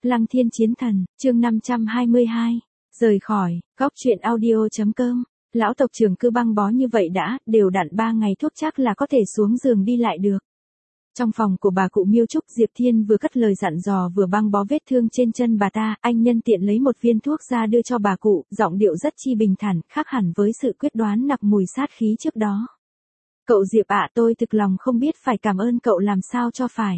Lăng Thiên Chiến Thần, chương 522. Rời khỏi, góc truyện audio.com. Lão tộc trưởng cứ băng bó như vậy đã, đều đặn 3 ngày thuốc chắc là có thể xuống giường đi lại được. Trong phòng của bà cụ Miêu Trúc, Diệp Thiên vừa cất lời dặn dò vừa băng bó vết thương trên chân bà ta, anh nhân tiện lấy một viên thuốc ra đưa cho bà cụ, giọng điệu rất chi bình thản, khác hẳn với sự quyết đoán nặc mùi sát khí trước đó. Cậu Diệp ạ, tôi thực lòng không biết phải cảm ơn cậu làm sao cho phải.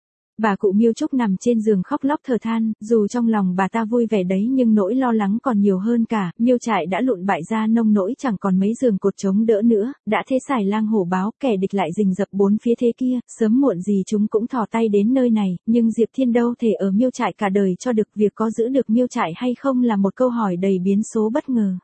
Bà cụ Miêu Trúc nằm trên giường khóc lóc thở than, dù trong lòng bà ta vui vẻ đấy nhưng nỗi lo lắng còn nhiều hơn cả, Miêu trại đã lụn bại ra nông nỗi chẳng còn mấy giường cột chống đỡ nữa, đã thế xài lang hổ báo, kẻ địch lại rình rập bốn phía thế kia, sớm muộn gì chúng cũng thò tay đến nơi này, nhưng Diệp Thiên đâu thể ở Miêu trại cả đời cho được, việc có giữ được Miêu trại hay không là một câu hỏi đầy biến số bất ngờ.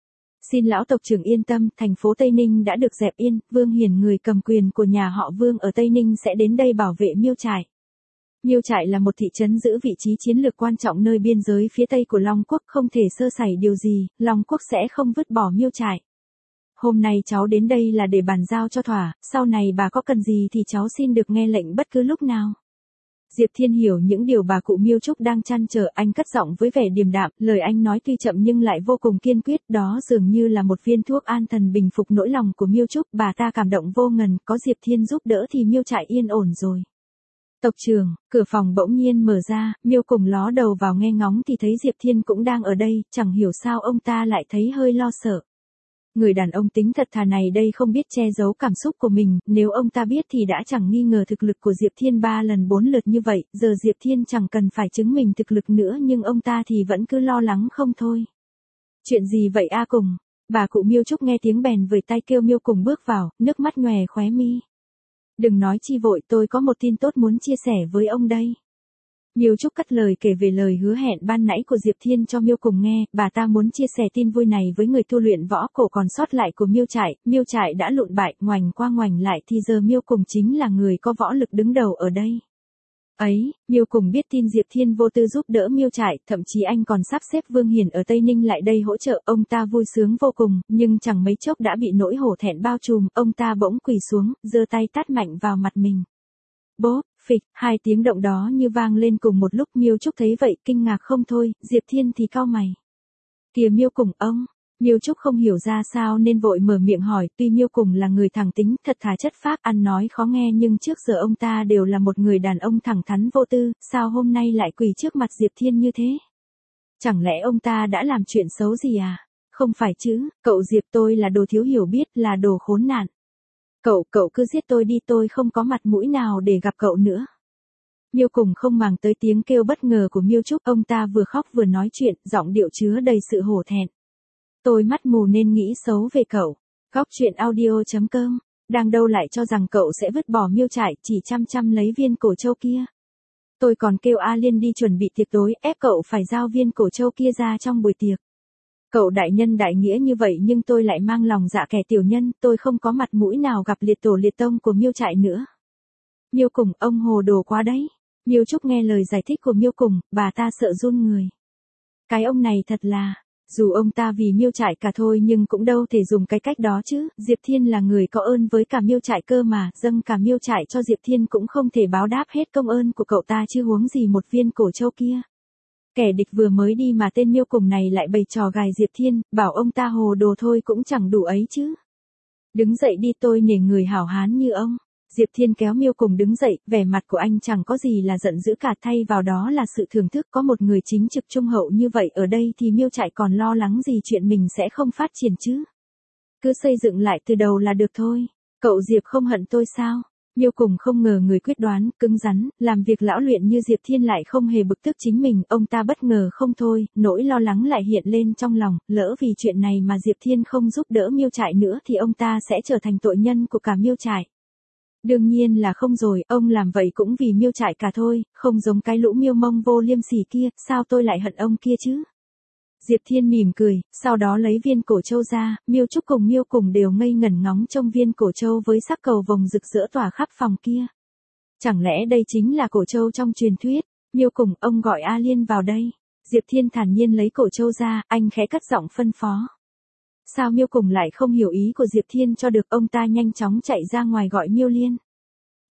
Xin lão tộc trưởng yên tâm, thành phố Tây Ninh đã được dẹp yên, Vương Hiển người cầm quyền của nhà họ Vương ở Tây Ninh sẽ đến đây bảo vệ Miêu trại. Miêu trại là một thị trấn giữ vị trí chiến lược quan trọng nơi biên giới phía tây của Long Quốc, không thể sơ sẩy điều gì, Long Quốc sẽ không vứt bỏ Miêu trại. Hôm nay cháu đến đây là để bàn giao cho thỏa, sau này bà có cần gì thì cháu xin được nghe lệnh bất cứ lúc nào. Diệp Thiên hiểu những điều bà cụ Miêu Trúc đang trăn trở, anh cất giọng với vẻ điềm đạm, lời anh nói tuy chậm nhưng lại vô cùng kiên quyết, đó dường như là một viên thuốc an thần bình phục nỗi lòng của Miêu Trúc, bà ta cảm động vô ngần, có Diệp Thiên giúp đỡ thì Miêu trại yên ổn rồi. Tộc trưởng, cửa phòng bỗng nhiên mở ra, Miêu cùng ló đầu vào nghe ngóng thì thấy Diệp Thiên cũng đang ở đây, chẳng hiểu sao ông ta lại thấy hơi lo sợ. Người đàn ông tính thật thà này đây không biết che giấu cảm xúc của mình, nếu ông ta biết thì đã chẳng nghi ngờ thực lực của Diệp Thiên 3 lần 4 lượt như vậy, giờ Diệp Thiên chẳng cần phải chứng minh thực lực nữa nhưng ông ta thì vẫn cứ lo lắng không thôi. Chuyện gì vậy a cùng? Bà cụ Miêu Trúc nghe tiếng bèn vẫy tay kêu Miêu cùng bước vào, nước mắt nhòe khóe mi. Đừng nói chi vội, tôi có một tin tốt muốn chia sẻ với ông đây. Miêu Trúc cất lời kể về lời hứa hẹn ban nãy của Diệp Thiên cho Miêu cùng nghe, bà ta muốn chia sẻ tin vui này với người tu luyện võ cổ còn sót lại của Miêu trại đã lụn bại, ngoảnh qua ngoảnh lại thì giờ Miêu cùng chính là người có võ lực đứng đầu ở đây. Ấy, Miêu cùng biết tin Diệp Thiên vô tư giúp đỡ Miêu trại, thậm chí anh còn sắp xếp Vương Hiển ở Tây Ninh lại đây hỗ trợ, ông ta vui sướng vô cùng, nhưng chẳng mấy chốc đã bị nỗi hổ thẹn bao trùm, ông ta bỗng quỳ xuống, giơ tay tát mạnh vào mặt mình. Bốp, phịch, hai tiếng động đó như vang lên cùng một lúc, Miêu Trúc thấy vậy, kinh ngạc không thôi, Diệp Thiên thì cau mày. Kìa Miêu cùng ông. Miêu Trúc không hiểu ra sao nên vội mở miệng hỏi, tuy Miêu cùng là người thẳng tính, thật thà chất phác, ăn nói khó nghe nhưng trước giờ ông ta đều là một người đàn ông thẳng thắn vô tư, sao hôm nay lại quỳ trước mặt Diệp Thiên như thế? Chẳng lẽ ông ta đã làm chuyện xấu gì à? Không phải chứ, cậu Diệp, tôi là đồ thiếu hiểu biết, là đồ khốn nạn. Cậu cứ giết tôi đi, tôi không có mặt mũi nào để gặp cậu nữa. Miêu cùng không màng tới tiếng kêu bất ngờ của Miêu Trúc, ông ta vừa khóc vừa nói chuyện, giọng điệu chứa đầy sự hổ thẹn. Tôi mắt mù nên nghĩ xấu về cậu. Góc truyện audio.com. Đang đâu lại cho rằng cậu sẽ vứt bỏ Miêu trại, chỉ chăm lấy viên cổ châu kia. Tôi còn kêu A Liên đi chuẩn bị tiệc tối, ép cậu phải giao viên cổ châu kia ra trong buổi tiệc. Cậu đại nhân đại nghĩa như vậy nhưng tôi lại mang lòng dạ kẻ tiểu nhân, tôi không có mặt mũi nào gặp liệt tổ liệt tông của Miêu trại nữa. Miêu cùng, ông hồ đồ quá đấy. Miêu Trúc nghe lời giải thích của Miêu cùng, bà ta sợ run người. Cái ông này thật là, dù ông ta vì Miêu trại cả thôi nhưng cũng đâu thể dùng cái cách đó chứ, Diệp Thiên là người có ơn với cả Miêu trại cơ mà, dâng cả Miêu trại cho Diệp Thiên cũng không thể báo đáp hết công ơn của cậu ta chứ huống gì một viên cổ châu kia. Kẻ địch vừa mới đi mà tên Miêu cùng này lại bày trò gài Diệp Thiên, bảo ông ta hồ đồ thôi cũng chẳng đủ ấy chứ. Đứng dậy đi, tôi nể người hảo hán như ông. Diệp Thiên kéo Miêu cùng đứng dậy, vẻ mặt của anh chẳng có gì là giận dữ cả, thay vào đó là sự thưởng thức, có một người chính trực trung hậu như vậy ở đây thì Miêu trại còn lo lắng gì chuyện mình sẽ không phát triển chứ. Cứ xây dựng lại từ đầu là được thôi. Cậu Diệp không hận tôi sao? Miêu cùng không ngờ người quyết đoán, cứng rắn, làm việc lão luyện như Diệp Thiên lại không hề bực tức chính mình, ông ta bất ngờ không thôi, nỗi lo lắng lại hiện lên trong lòng, lỡ vì chuyện này mà Diệp Thiên không giúp đỡ Miêu trại nữa thì ông ta sẽ trở thành tội nhân của cả Miêu trại. Đương nhiên là không rồi, ông làm vậy cũng vì Miêu trại cả thôi, không giống cái lũ Miêu Mông vô liêm sỉ kia, sao tôi lại hận ông kia chứ? Diệp Thiên mỉm cười, sau đó lấy viên cổ châu ra, Miêu Trúc cùng Miêu cùng đều ngây ngẩn ngóng trông viên cổ châu với sắc cầu vồng rực rỡ tỏa khắp phòng kia. Chẳng lẽ đây chính là cổ châu trong truyền thuyết? Miêu cùng, ông gọi A Liên vào đây. Diệp Thiên thản nhiên lấy cổ châu ra, anh khẽ cất giọng phân phó. Sao Miêu cùng lại không hiểu ý của Diệp Thiên cho được, ông ta nhanh chóng chạy ra ngoài gọi Miêu Liên.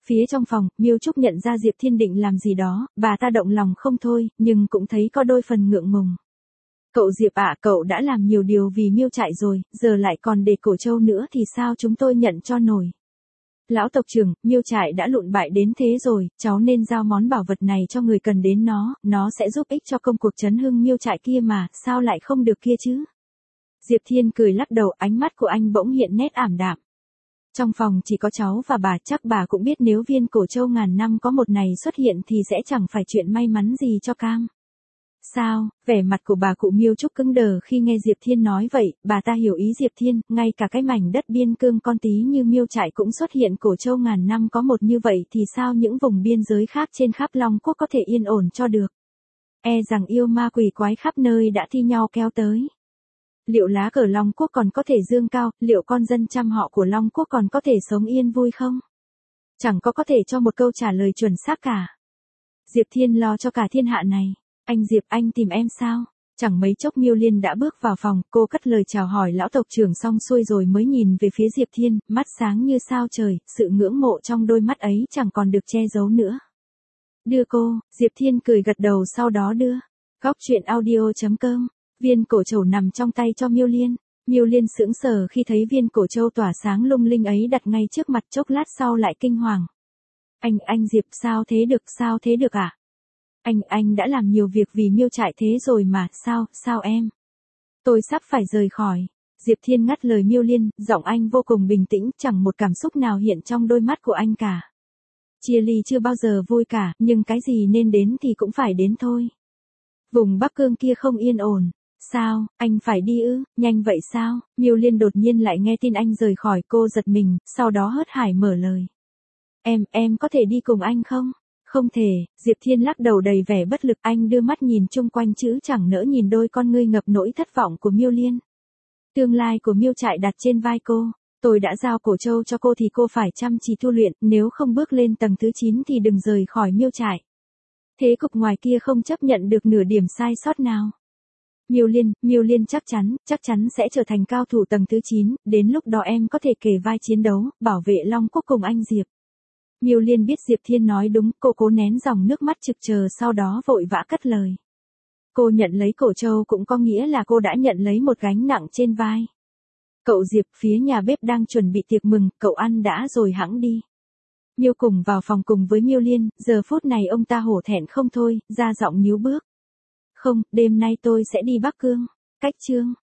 Phía trong phòng, Miêu Trúc nhận ra Diệp Thiên định làm gì đó, bà ta động lòng không thôi, nhưng cũng thấy có đôi phần ngượng ngùng. Cậu Diệp ạ, cậu đã làm nhiều điều vì Miêu Trại rồi, giờ lại còn để Cổ Châu nữa thì sao chúng tôi nhận cho nổi. Lão tộc trưởng, Miêu Trại đã lụn bại đến thế rồi, cháu nên giao món bảo vật này cho người cần đến nó sẽ giúp ích cho công cuộc trấn hưng Miêu Trại kia mà, sao lại không được kia chứ? Diệp Thiên cười lắc đầu, ánh mắt của anh bỗng hiện nét ảm đạm. Trong phòng chỉ có cháu và bà, chắc bà cũng biết nếu viên Cổ Châu ngàn năm có một này xuất hiện thì sẽ chẳng phải chuyện may mắn gì cho cam. Sao? Vẻ mặt của bà cụ Miêu Trúc cứng đờ khi nghe Diệp Thiên nói vậy, bà ta hiểu ý Diệp Thiên, ngay cả cái mảnh đất biên cương con tí như Miêu Trại cũng xuất hiện Cổ Châu ngàn năm có một như vậy thì sao những vùng biên giới khác trên khắp Long Quốc có thể yên ổn cho được. E rằng yêu ma quỷ quái khắp nơi đã thi nhau kéo tới. Liệu lá cờ Long Quốc còn có thể dương cao, liệu con dân trăm họ của Long Quốc còn có thể sống yên vui không? Chẳng có thể cho một câu trả lời chuẩn xác cả. Diệp Thiên lo cho cả thiên hạ này. Anh Diệp, anh tìm em sao? Chẳng mấy chốc Miêu Liên đã bước vào phòng, cô cất lời chào hỏi lão tộc trưởng xong xuôi rồi mới nhìn về phía Diệp Thiên, mắt sáng như sao trời, sự ngưỡng mộ trong đôi mắt ấy chẳng còn được che giấu nữa. Đưa cô, Diệp Thiên cười gật đầu sau đó đưa. Góc truyện audio.com, viên cổ trầu nằm trong tay cho Miêu Liên. Miêu Liên sững sờ khi thấy viên cổ châu tỏa sáng lung linh ấy đặt ngay trước mặt, chốc lát sau lại kinh hoàng. Anh Diệp, sao thế được ạ? Anh đã làm nhiều việc vì Miêu Trại thế rồi mà, sao em? Tôi sắp phải rời khỏi. Diệp Thiên ngắt lời Miêu Liên, giọng anh vô cùng bình tĩnh, chẳng một cảm xúc nào hiện trong đôi mắt của anh cả. Chia ly chưa bao giờ vui cả, nhưng cái gì nên đến thì cũng phải đến thôi. Vùng Bắc Cương kia không yên ổn. Sao, anh phải đi ư, nhanh vậy sao? Miêu Liên đột nhiên lại nghe tin anh rời khỏi, cô giật mình, sau đó hớt hải mở lời. Em có thể đi cùng anh không? Không thể, Diệp Thiên lắc đầu đầy vẻ bất lực, anh đưa mắt nhìn chung quanh chứ chẳng nỡ nhìn đôi con ngươi ngập nỗi thất vọng của Miêu Liên. Tương lai của Miêu Trại đặt trên vai cô, tôi đã giao Cổ Châu cho cô thì cô phải chăm chỉ tu luyện, nếu không bước lên tầng thứ 9 thì đừng rời khỏi Miêu Trại. Thế cục ngoài kia không chấp nhận được nửa điểm sai sót nào. Miêu Liên chắc chắn sẽ trở thành cao thủ tầng thứ 9, đến lúc đó em có thể kề vai chiến đấu, bảo vệ Long Quốc cùng anh Diệp. Miêu Liên biết Diệp Thiên nói đúng, cô cố nén dòng nước mắt trực chờ sau đó vội vã cất lời. Cô nhận lấy Cổ Châu cũng có nghĩa là cô đã nhận lấy một gánh nặng trên vai. Cậu Diệp, phía nhà bếp đang chuẩn bị tiệc mừng, cậu ăn đã rồi hẵng đi. Miêu cùng vào phòng cùng với Miêu Liên, giờ phút này ông ta hổ thẹn không thôi, ra giọng níu bước. Không, đêm nay tôi sẽ đi Bắc Cương. Cách chương